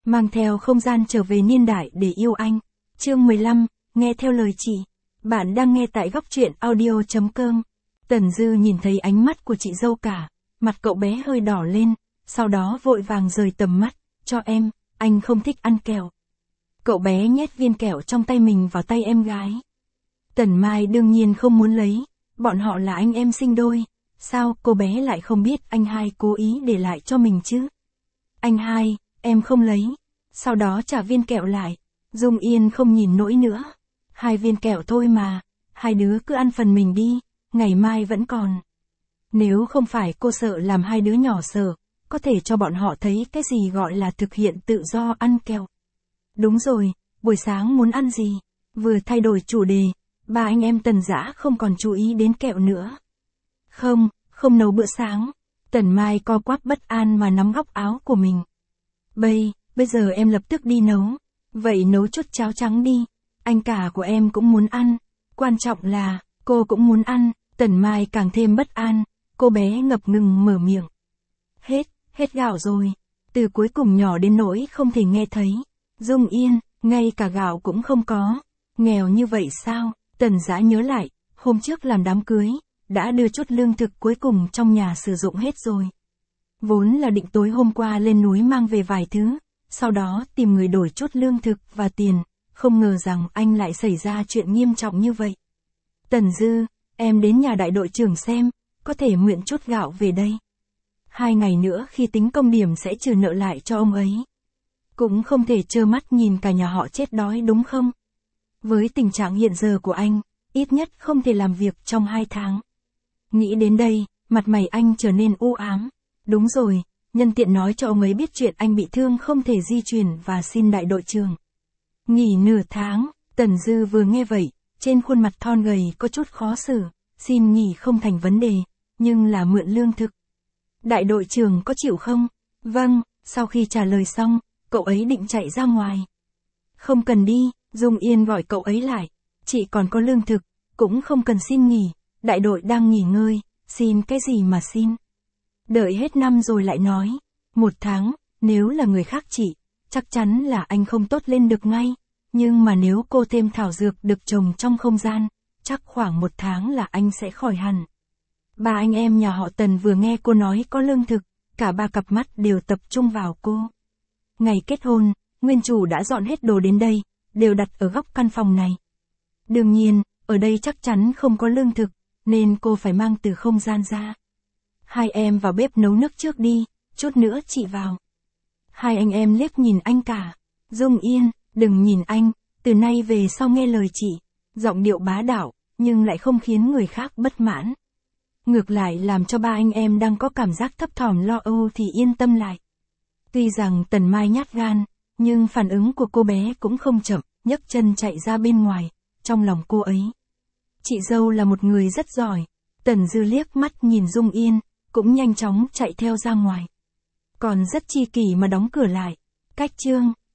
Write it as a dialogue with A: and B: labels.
A: mang theo không gian trở về niên đại để yêu anh. Chương 15, nghe theo lời chị. Bạn đang nghe tại góc truyện audio.com. Tần Dư nhìn thấy ánh mắt của chị dâu cả, mặt cậu bé hơi đỏ lên, sau đó vội vàng rời tầm mắt, cho em, anh không thích ăn kẹo. Cậu bé nhét viên kẹo trong tay mình vào tay em gái. Tần Mai đương nhiên không muốn lấy, bọn họ là anh em sinh đôi, sao cô bé lại không biết anh hai cố ý để lại cho mình chứ? Anh hai, em không lấy, sau đó trả viên kẹo lại. Dung Yên không nhìn nổi nữa. 2 viên kẹo thôi mà, hai đứa cứ ăn phần mình đi, ngày mai vẫn còn. Nếu không phải cô sợ làm hai đứa nhỏ sợ, có thể cho bọn họ thấy cái gì gọi là thực hiện tự do ăn kẹo. Đúng rồi, buổi sáng muốn ăn gì? Vừa thay đổi chủ đề, ba anh em Tần Dã không còn chú ý đến kẹo nữa. Không nấu bữa sáng. Tần Mai co quắp bất an mà nắm góc áo của mình. Bây giờ em lập tức đi nấu. Vậy nấu chút cháo trắng đi. Anh cả của em cũng muốn ăn. Quan trọng là, cô cũng muốn ăn. Tần Mai càng thêm bất an. Cô bé ngập ngừng mở miệng. Hết gạo rồi. Từ cuối cùng nhỏ đến nỗi không thể nghe thấy. Dung Yên, ngay cả gạo cũng không có. Nghèo như vậy sao? Tần Dã nhớ lại, hôm trước làm đám cưới, đã đưa chút lương thực cuối cùng trong nhà sử dụng hết rồi. Vốn là định tối hôm qua lên núi mang về vài thứ, sau đó tìm người đổi chút lương thực và tiền, không ngờ rằng anh lại xảy ra chuyện nghiêm trọng như vậy. Tần Dư, em đến nhà đại đội trưởng xem, có thể mượn chút gạo về đây. 2 ngày nữa khi tính công điểm sẽ trừ nợ lại cho ông ấy. Cũng không thể trơ mắt nhìn cả nhà họ chết đói đúng không? Với tình trạng hiện giờ của anh, ít nhất không thể làm việc trong 2 tháng. Nghĩ đến đây, mặt mày anh trở nên u ám. Đúng rồi, nhân tiện nói cho ông ấy biết chuyện anh bị thương không thể di chuyển và xin đại đội trưởng nghỉ nửa tháng. Tần Dư vừa nghe vậy, trên khuôn mặt thon gầy có chút khó xử, xin nghỉ không thành vấn đề, nhưng là mượn lương thực. Đại đội trưởng có chịu không? Vâng, sau khi trả lời xong, cậu ấy định chạy ra ngoài. Không cần đi, Dung Yên gọi cậu ấy lại, chị còn có lương thực, cũng không cần xin nghỉ, đại đội đang nghỉ ngơi, xin cái gì mà xin. Đợi hết năm rồi lại nói, 1 tháng, nếu là người khác chị, chắc chắn là anh không tốt lên được ngay, nhưng mà nếu cô thêm thảo dược được trồng trong không gian, chắc khoảng 1 tháng là anh sẽ khỏi hẳn. Ba anh em nhà họ Tần vừa nghe cô nói có lương thực, cả 3 cặp mắt đều tập trung vào cô. Ngày kết hôn, nguyên chủ đã dọn hết đồ đến đây, đều đặt ở góc căn phòng này. Đương nhiên, ở đây chắc chắn không có lương thực, nên cô phải mang từ không gian ra. 2 em vào bếp nấu nước trước đi, chút nữa chị vào. 2 anh em liếc nhìn anh cả. Dung Yên, đừng nhìn anh, từ nay về sau nghe lời chị. Giọng điệu bá đạo, nhưng lại không khiến người khác bất mãn. Ngược lại làm cho 3 anh em đang có cảm giác thấp thỏm lo âu thì yên tâm lại. Tuy rằng Tần Mai nhát gan, nhưng phản ứng của cô bé cũng không chậm, nhấc chân chạy ra bên ngoài, trong lòng cô ấy. Chị dâu là một người rất giỏi. Tần Dư liếc mắt nhìn Dung Yên, cũng nhanh chóng chạy theo ra ngoài. Còn rất chi kỷ mà đóng cửa lại. Cách chương